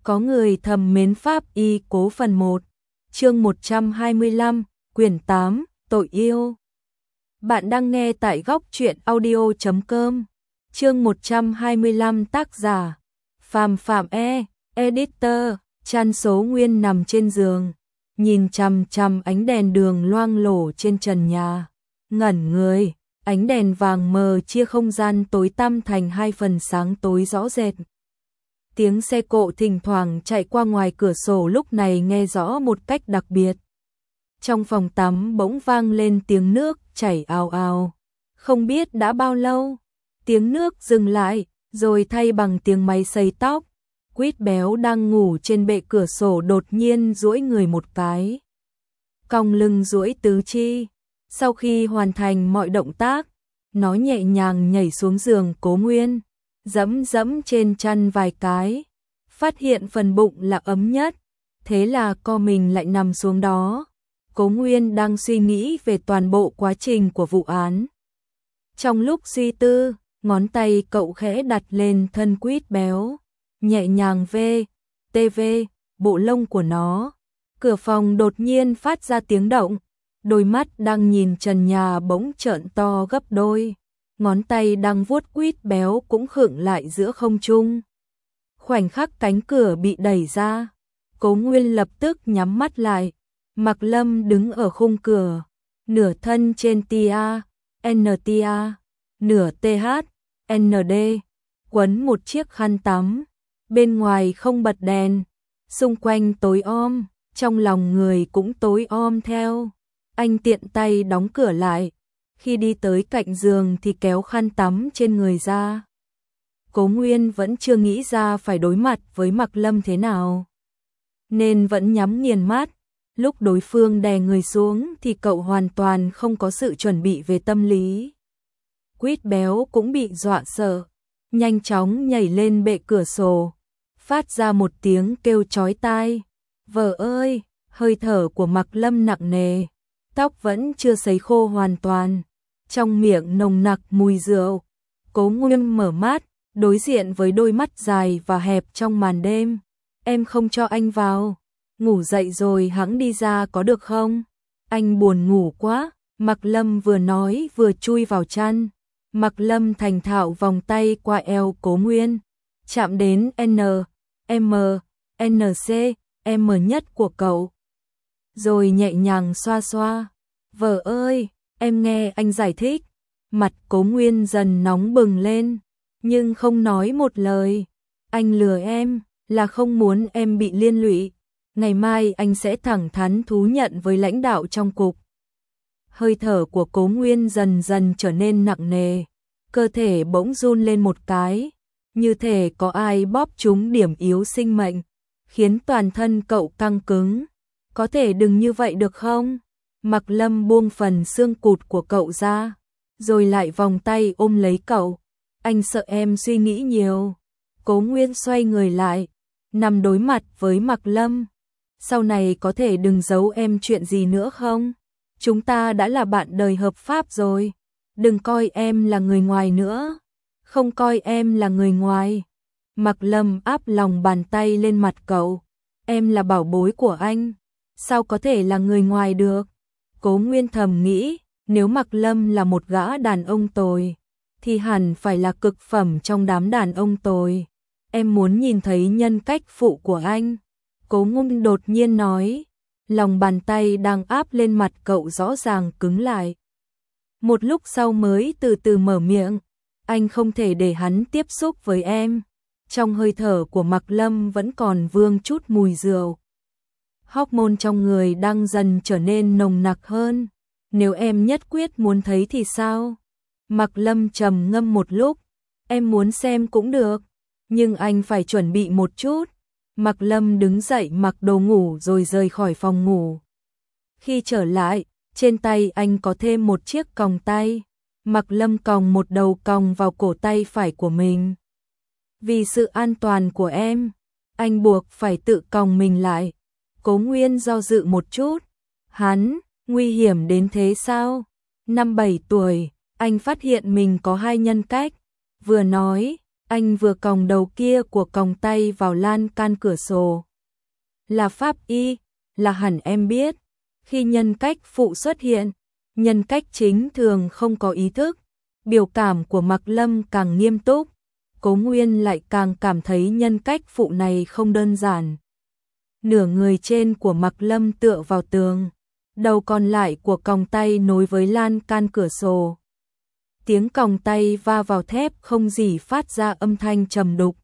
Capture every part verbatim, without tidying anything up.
Có người thầm mến pháp y cố phần một, chương một trăm hai mươi lăm, quyển tám, tội yêu. Bạn đang nghe tại góc truyện audio chấm com. Chương một trăm hai mươi lăm, tác giả Phàm Phạm E, editor. Chăn số Nguyên nằm trên giường, nhìn chằm chằm ánh đèn đường loang lổ trên trần nhà, ngẩn người. Ánh đèn vàng mờ chia không gian tối tăm thành hai phần sáng tối rõ rệt. Tiếng xe cộ thỉnh thoảng chạy qua ngoài cửa sổ lúc này nghe rõ một cách đặc biệt. Trong phòng tắm bỗng vang lên tiếng nước chảy ào ào. Không biết đã bao lâu, tiếng nước dừng lại, rồi thay bằng tiếng máy sấy tóc. Quýt béo đang ngủ trên bệ cửa sổ đột nhiên duỗi người một cái, cong lưng duỗi tứ chi. Sau khi hoàn thành mọi động tác, nó nhẹ nhàng nhảy xuống giường Cố Nguyên, dẫm dẫm trên chăn vài cái, phát hiện phần bụng là ấm nhất, thế là co mình lại nằm xuống đó. Cố Nguyên đang suy nghĩ về toàn bộ quá trình của vụ án. Trong lúc suy tư, ngón tay cậu khẽ đặt lên thân quýt béo, nhẹ nhàng vê, tê vê, bộ lông của nó. Cửa phòng đột nhiên phát ra tiếng động, đôi mắt đang nhìn trần nhà bỗng trợn to gấp đôi, ngón tay đang vuốt quýt béo cũng khựng lại giữa không trung. Khoảnh khắc cánh cửa bị đẩy ra, Cố Nguyên lập tức nhắm mắt lại. Mạc Lâm đứng ở khung cửa, nửa thân trên tia, en tê a, nửa tê hát, en đê, quấn một chiếc khăn tắm. Bên ngoài không bật đèn, xung quanh tối om, trong lòng người cũng tối om theo. Anh tiện tay đóng cửa lại, khi đi tới cạnh giường thì kéo khăn tắm trên người ra. Cố Nguyên vẫn chưa nghĩ ra phải đối mặt với Mạc Lâm thế nào, nên vẫn nhắm nghiền mắt. Lúc đối phương đè người xuống thì cậu hoàn toàn không có sự chuẩn bị về tâm lý. Quýt béo cũng bị dọa sợ, nhanh chóng nhảy lên bệ cửa sổ, phát ra một tiếng kêu chói tai. Vợ ơi! Hơi thở của Mạc Lâm nặng nề, tóc vẫn chưa sấy khô hoàn toàn, trong miệng nồng nặc mùi rượu. Cố Nguyên mở mắt, đối diện với đôi mắt dài và hẹp trong màn đêm. Em không cho anh vào, ngủ dậy rồi hẵng đi ra có được không? Anh buồn ngủ quá. Mạc Lâm vừa nói vừa chui vào chăn. Mạc Lâm thành thạo vòng tay qua eo Cố Nguyên, chạm đến N, M, N C, M nhất của cậu, rồi nhẹ nhàng xoa xoa. Vợ ơi, em nghe anh giải thích. Mặt Cố Nguyên dần nóng bừng lên, nhưng không nói một lời. Anh lừa em là không muốn em bị liên lụy. Ngày mai anh sẽ thẳng thắn thú nhận với lãnh đạo trong cục. Hơi thở của Cố Nguyên dần dần trở nên nặng nề, cơ thể bỗng run lên một cái, như thể có ai bóp trúng điểm yếu sinh mệnh, khiến toàn thân cậu căng cứng. Có thể đừng như vậy được không? Mạc Lâm buông phần xương cụt của cậu ra, rồi lại vòng tay ôm lấy cậu. Anh sợ em suy nghĩ nhiều. Cố Nguyên xoay người lại, nằm đối mặt với Mạc Lâm. Sau này có thể đừng giấu em chuyện gì nữa không? Chúng ta đã là bạn đời hợp pháp rồi. Đừng coi em là người ngoài nữa. Không coi em là người ngoài. Mạc Lâm áp lòng bàn tay lên mặt cậu. Em là bảo bối của anh, sao có thể là người ngoài được? Cố Nguyên thầm nghĩ, nếu Mạc Lâm là một gã đàn ông tồi, thì hẳn phải là cực phẩm trong đám đàn ông tồi. Em muốn nhìn thấy nhân cách phụ của anh. Cố Nguyên đột nhiên nói, lòng bàn tay đang áp lên mặt cậu rõ ràng cứng lại. Một lúc sau mới từ từ mở miệng, anh không thể để hắn tiếp xúc với em. Trong hơi thở của Mạc Lâm vẫn còn vương chút mùi rượu. Hormone trong người đang dần trở nên nồng nặc hơn. Nếu em nhất quyết muốn thấy thì sao? Mạc Lâm trầm ngâm một lúc. Em muốn xem cũng được, nhưng anh phải chuẩn bị một chút. Mạc Lâm đứng dậy mặc đồ ngủ rồi rời khỏi phòng ngủ. Khi trở lại, trên tay anh có thêm một chiếc còng tay. Mạc Lâm còng một đầu còng vào cổ tay phải của mình. Vì sự an toàn của em, anh buộc phải tự còng mình lại. Cố Nguyên do dự một chút. Hắn, nguy hiểm đến thế sao? Năm bảy tuổi, anh phát hiện mình có hai nhân cách. Vừa nói, Anh vừa còng đầu kia của còng tay vào lan can cửa sổ. Là pháp y, là hẳn em biết. Khi nhân cách phụ xuất hiện, nhân cách chính thường không có ý thức. Biểu cảm của Mạc Lâm càng nghiêm túc. Cố Nguyên lại càng cảm thấy nhân cách phụ này không đơn giản. Nửa người trên của Mạc Lâm tựa vào tường, đầu còn lại của còng tay nối với lan can cửa sổ. Tiếng còng tay va vào thép không gì phát ra âm thanh trầm đục.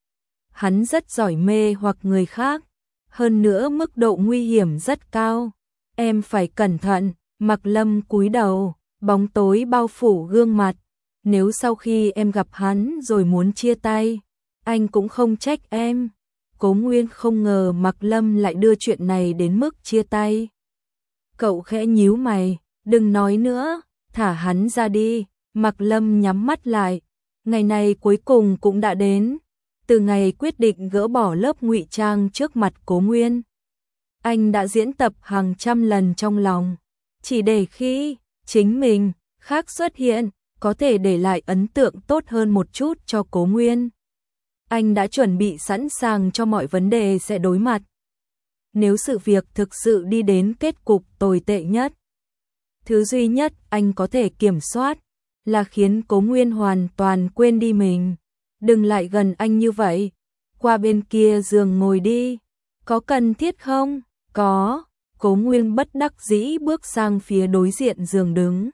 Hắn rất giỏi mê hoặc người khác, hơn nữa mức độ nguy hiểm rất cao. Em phải cẩn thận. Mạc Lâm cúi đầu, bóng tối bao phủ gương mặt. Nếu sau khi em gặp hắn rồi muốn chia tay, anh cũng không trách em. Cố Nguyên không ngờ Mạc Lâm lại đưa chuyện này đến mức chia tay. Cậu khẽ nhíu mày, đừng nói nữa, thả hắn ra đi. Mạc Lâm nhắm mắt lại. Ngày này cuối cùng cũng đã đến. Từ ngày quyết định gỡ bỏ lớp ngụy trang trước mặt Cố Nguyên, anh đã diễn tập hàng trăm lần trong lòng, chỉ để khi chính mình khác xuất hiện, có thể để lại ấn tượng tốt hơn một chút cho Cố Nguyên. Anh đã chuẩn bị sẵn sàng cho mọi vấn đề sẽ đối mặt. Nếu sự việc thực sự đi đến kết cục tồi tệ nhất, thứ duy nhất anh có thể kiểm soát là khiến Cố Nguyên hoàn toàn quên đi mình. Đừng lại gần anh như vậy, qua bên kia giường ngồi đi. Có cần thiết không? Có. Cố Nguyên bất đắc dĩ bước sang phía đối diện giường đứng.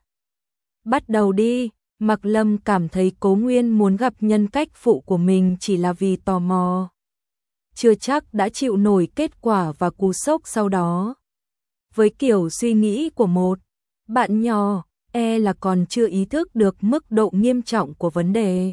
Bắt đầu đi. Mạc Lâm cảm thấy Cố Nguyên muốn gặp nhân cách phụ của mình chỉ là vì tò mò. Chưa chắc đã chịu nổi kết quả và cú sốc sau đó. Với kiểu suy nghĩ của một bạn nhỏ, e là còn chưa ý thức được mức độ nghiêm trọng của vấn đề.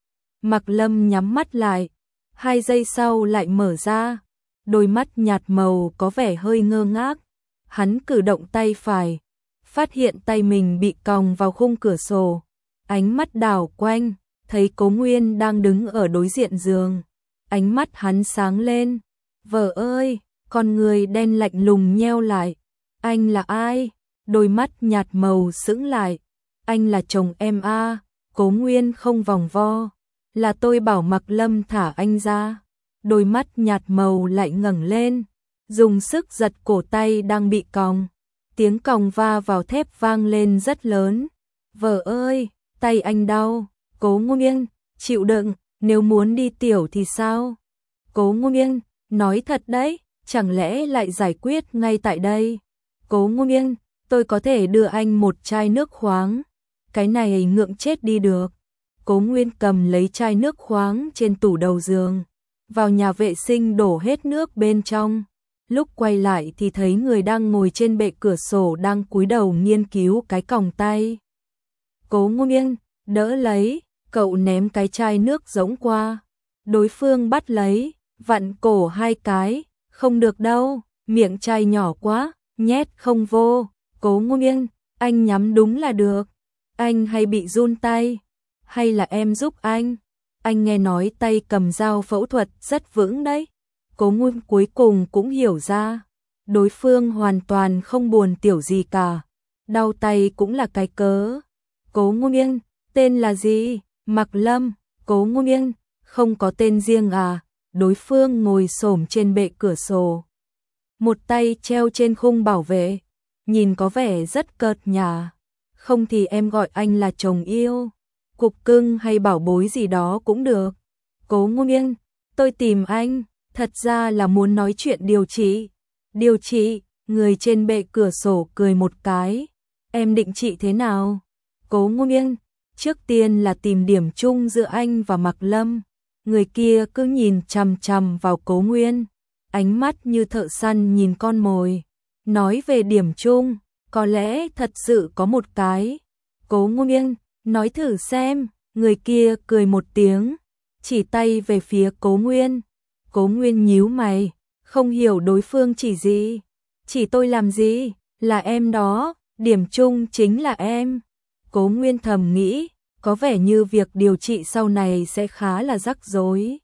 Mạc Lâm nhắm mắt lại, hai giây sau lại mở ra, đôi mắt nhạt màu có vẻ hơi ngơ ngác. Hắn cử động tay phải, phát hiện tay mình bị còng vào khung cửa sổ, ánh mắt đảo quanh, thấy Cố Nguyên đang đứng ở đối diện giường. Ánh mắt hắn sáng lên, vợ ơi, con người đen lạnh lùng nheo lại. Anh là ai? Đôi mắt nhạt màu sững lại. Anh là chồng em à? Cố Nguyên không vòng vo. Là tôi bảo Mạc Lâm thả anh ra. Đôi mắt nhạt màu lại ngẩng lên, dùng sức giật cổ tay đang bị còng. Tiếng còng va vào thép vang lên rất lớn. Vợ ơi, tay anh đau. Cố Nguyên, chịu đựng, nếu muốn đi tiểu thì sao? Cố Nguyên, nói thật đấy, chẳng lẽ lại giải quyết ngay tại đây? Cố Nguyên, tôi có thể đưa anh một chai nước khoáng. Cái này ngượng chết đi được. Cố Nguyên cầm lấy chai nước khoáng trên tủ đầu giường, vào nhà vệ sinh đổ hết nước bên trong. Lúc quay lại thì thấy người đang ngồi trên bệ cửa sổ đang cúi đầu nghiên cứu cái còng tay. Cố Nguyên, đỡ lấy, cậu ném cái chai nước rỗng qua. Đối phương bắt lấy, vặn cổ hai cái, không được đâu, miệng chai nhỏ quá, nhét không vô. Cố Nguyên, anh nhắm đúng là được. Anh hay bị run tay, hay là em giúp anh? Anh nghe nói tay cầm dao phẫu thuật rất vững đấy. Cố Nguyên cuối cùng cũng hiểu ra, đối phương hoàn toàn không buồn tiểu gì cả, đau tay cũng là cái cớ. Cố Nguyên, tên là gì? Mạc Lâm. Cố Nguyên, không có tên riêng à? Đối phương ngồi xổm trên bệ cửa sổ, một tay treo trên khung bảo vệ, nhìn có vẻ rất cợt nhả. Không thì em gọi anh là chồng yêu, cục cưng hay bảo bối gì đó cũng được. Cố Nguyên, tôi tìm anh, thật ra là muốn nói chuyện điều trị. Điều trị? Người trên bệ cửa sổ cười một cái. Em định trị thế nào? Cố Nguyên, trước tiên là tìm điểm chung giữa anh và Mạc Lâm. Người kia cứ nhìn chằm chằm vào Cố Nguyên, ánh mắt như thợ săn nhìn con mồi. Nói về điểm chung, có lẽ thật sự có một cái. Cố Nguyên, nói thử xem. Người kia cười một tiếng, chỉ tay về phía Cố Nguyên. Cố Nguyên nhíu mày, không hiểu đối phương chỉ gì. Chỉ tôi làm gì? Là em đó, điểm chung chính là em. Cố Nguyên thầm nghĩ, có vẻ như việc điều trị sau này sẽ khá là rắc rối.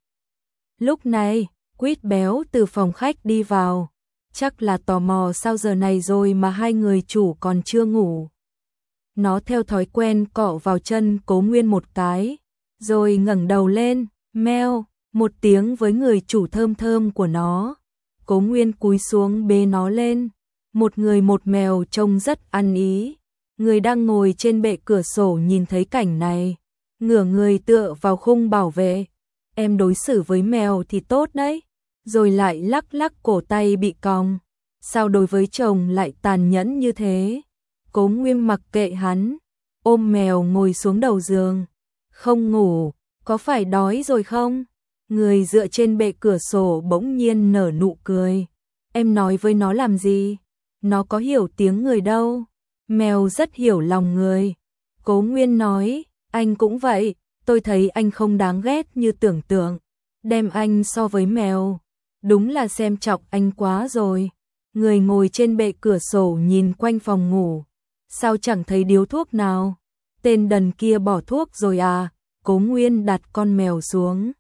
Lúc này, Quýt béo từ phòng khách đi vào, chắc là tò mò sao giờ này rồi mà hai người chủ còn chưa ngủ. Nó theo thói quen cọ vào chân Cố Nguyên một cái, rồi ngẩng đầu lên, meo, một tiếng với người chủ thơm thơm của nó. Cố Nguyên cúi xuống bế nó lên, một người một mèo trông rất ăn ý. Người đang ngồi trên bệ cửa sổ nhìn thấy cảnh này, ngửa người tựa vào khung bảo vệ. Em đối xử với mèo thì tốt đấy, rồi lại lắc lắc cổ tay bị còng. Sao đối với chồng lại tàn nhẫn như thế? Cố Nguyên mặc kệ hắn, ôm mèo ngồi xuống đầu giường. Không ngủ, có phải đói rồi không? Người dựa trên bệ cửa sổ bỗng nhiên nở nụ cười. Em nói với nó làm gì? Nó có hiểu tiếng người đâu. Mèo rất hiểu lòng người. Cố Nguyên nói, anh cũng vậy, tôi thấy anh không đáng ghét như tưởng tượng. Đem anh so với mèo, đúng là xem trọng anh quá rồi. Người ngồi trên bệ cửa sổ nhìn quanh phòng ngủ. Sao chẳng thấy điếu thuốc nào? Tên đần kia bỏ thuốc rồi à? Cố Nguyên đặt con mèo xuống.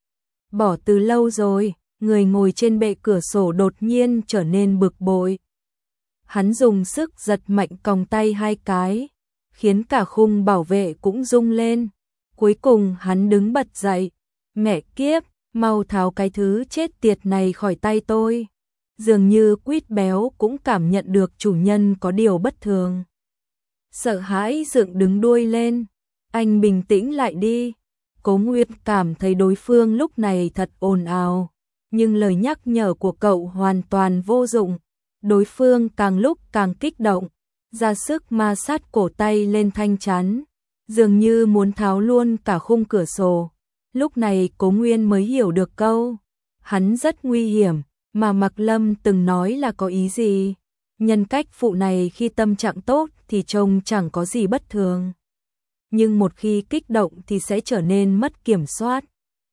Bỏ từ lâu rồi. Người ngồi trên bệ cửa sổ đột nhiên trở nên bực bội. Hắn dùng sức giật mạnh còng tay hai cái, khiến cả khung bảo vệ cũng rung lên. Cuối cùng hắn đứng bật dậy. Mẹ kiếp, mau tháo cái thứ chết tiệt này khỏi tay tôi. Dường như Quýt béo cũng cảm nhận được chủ nhân có điều bất thường. Sợ hãi dựng đứng đuôi lên. Anh bình tĩnh lại đi. Cố Nguyên cảm thấy đối phương lúc này thật ồn ào, nhưng lời nhắc nhở của cậu hoàn toàn vô dụng. Đối phương càng lúc càng kích động, ra sức ma sát cổ tay lên thanh chắn, dường như muốn tháo luôn cả khung cửa sổ. Lúc này Cố Nguyên mới hiểu được câu hắn rất nguy hiểm mà Mạc Lâm từng nói là có ý gì. Nhân cách phụ này khi tâm trạng tốt thì trông chẳng có gì bất thường, nhưng một khi kích động thì sẽ trở nên mất kiểm soát.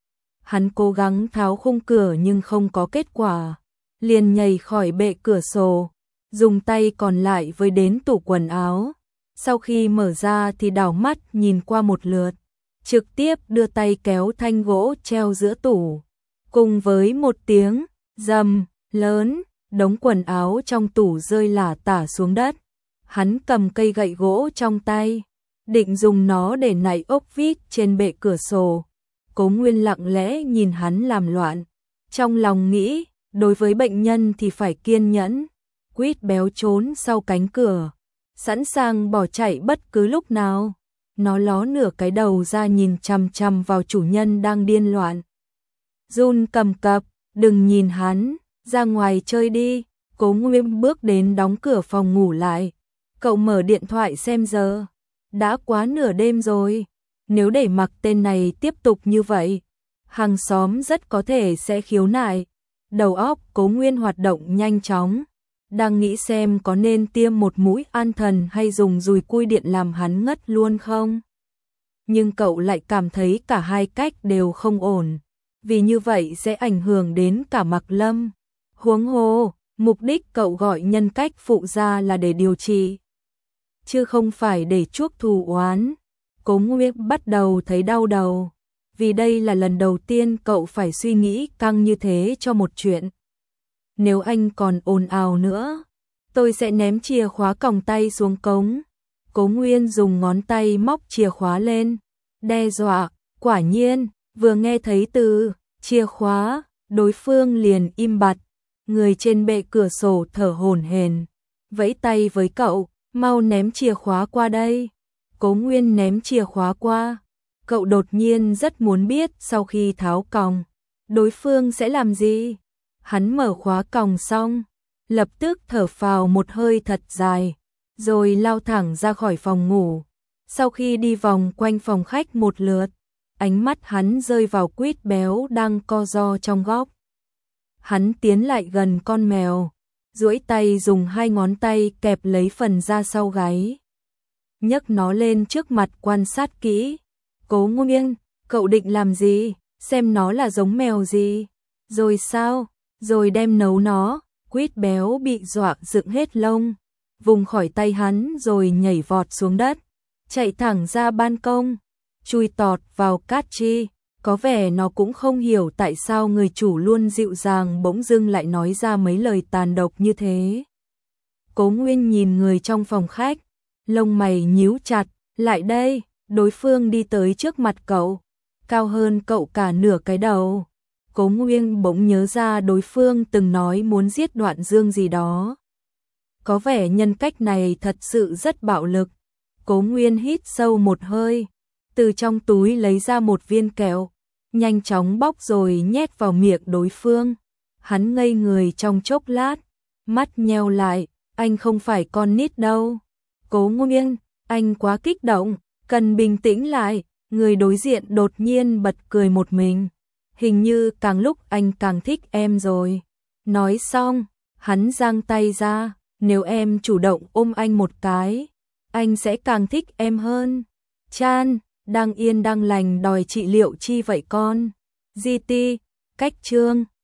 Hắn cố gắng tháo khung cửa nhưng không có kết quả, liền nhảy khỏi bệ cửa sổ, dùng tay còn lại với đến tủ quần áo. Sau khi mở ra thì đảo mắt nhìn qua một lượt, trực tiếp đưa tay kéo thanh gỗ treo giữa tủ. Cùng với một tiếng rầm lớn, đống quần áo trong tủ rơi lả tả xuống đất. Hắn cầm cây gậy gỗ trong tay, định dùng nó để nạy ốc vít trên bệ cửa sổ. Cố Nguyên lặng lẽ nhìn hắn làm loạn, trong lòng nghĩ, đối với bệnh nhân thì phải kiên nhẫn. Quýt béo trốn sau cánh cửa, sẵn sàng bỏ chạy bất cứ lúc nào. Nó ló nửa cái đầu ra nhìn chằm chằm vào chủ nhân đang điên loạn. Run cầm cập, đừng nhìn hắn, ra ngoài chơi đi. Cố Nguyên bước đến đóng cửa phòng ngủ lại. Cậu mở điện thoại xem giờ, đã quá nửa đêm rồi. Nếu để mặc tên này tiếp tục như vậy, hàng xóm rất có thể sẽ khiếu nại. Đầu óc Cố Nguyên hoạt động nhanh chóng, đang nghĩ xem có nên tiêm một mũi an thần hay dùng dùi cui điện làm hắn ngất luôn không. Nhưng cậu lại cảm thấy cả hai cách đều không ổn, vì như vậy sẽ ảnh hưởng đến cả Mạc Lâm. Huống hồ, mục đích cậu gọi nhân cách phụ ra là để điều trị, chứ không phải để chuốc thù oán. Cố Nguyên bắt đầu thấy đau đầu, vì đây là lần đầu tiên cậu phải suy nghĩ căng như thế cho một chuyện. Nếu anh còn ồn ào nữa, tôi sẽ ném chìa khóa còng tay xuống cống. Cố Nguyên dùng ngón tay móc chìa khóa lên, đe dọa. Quả nhiên, vừa nghe thấy từ chìa khóa, đối phương liền im bặt. Người trên bệ cửa sổ thở hổn hển, vẫy tay với cậu, mau ném chìa khóa qua đây. Cố Nguyên ném chìa khóa qua. Cậu đột nhiên rất muốn biết sau khi tháo còng, đối phương sẽ làm gì. Hắn mở khóa còng xong, lập tức thở phào một hơi thật dài, rồi lao thẳng ra khỏi phòng ngủ. Sau khi đi vòng quanh phòng khách một lượt, ánh mắt hắn rơi vào Quýt béo đang co ro trong góc. Hắn tiến lại gần con mèo, duỗi tay dùng hai ngón tay kẹp lấy phần da sau gáy, nhấc nó lên trước mặt quan sát kỹ. Cố Nguyên, cậu định làm gì? Xem nó là giống mèo gì? Rồi sao? Rồi đem nấu nó. Quýt béo bị dọa dựng hết lông, vùng khỏi tay hắn rồi nhảy vọt xuống đất, chạy thẳng ra ban công, chui tọt vào cát chi. Có vẻ nó cũng không hiểu tại sao người chủ luôn dịu dàng bỗng dưng lại nói ra mấy lời tàn độc như thế. Cố Nguyên nhìn người trong phòng khách, lông mày nhíu chặt. Lại đây. Đối phương đi tới trước mặt cậu, cao hơn cậu cả nửa cái đầu. Cố Nguyên bỗng nhớ ra đối phương từng nói muốn giết Đoạn Dương gì đó. Có vẻ nhân cách này thật sự rất bạo lực. Cố Nguyên hít sâu một hơi, từ trong túi lấy ra một viên kẹo, nhanh chóng bóc rồi nhét vào miệng đối phương. Hắn ngây người trong chốc lát, mắt nheo lại, anh không phải con nít đâu. Cố Nguyên, anh quá kích động, cần bình tĩnh lại. Người đối diện đột nhiên bật cười một mình. Hình như càng lúc anh càng thích em rồi. Nói xong, hắn giang tay ra, nếu em chủ động ôm anh một cái, anh sẽ càng thích em hơn. Chan, đang yên đang lành đòi trị liệu chi vậy con? gi tê, cách chương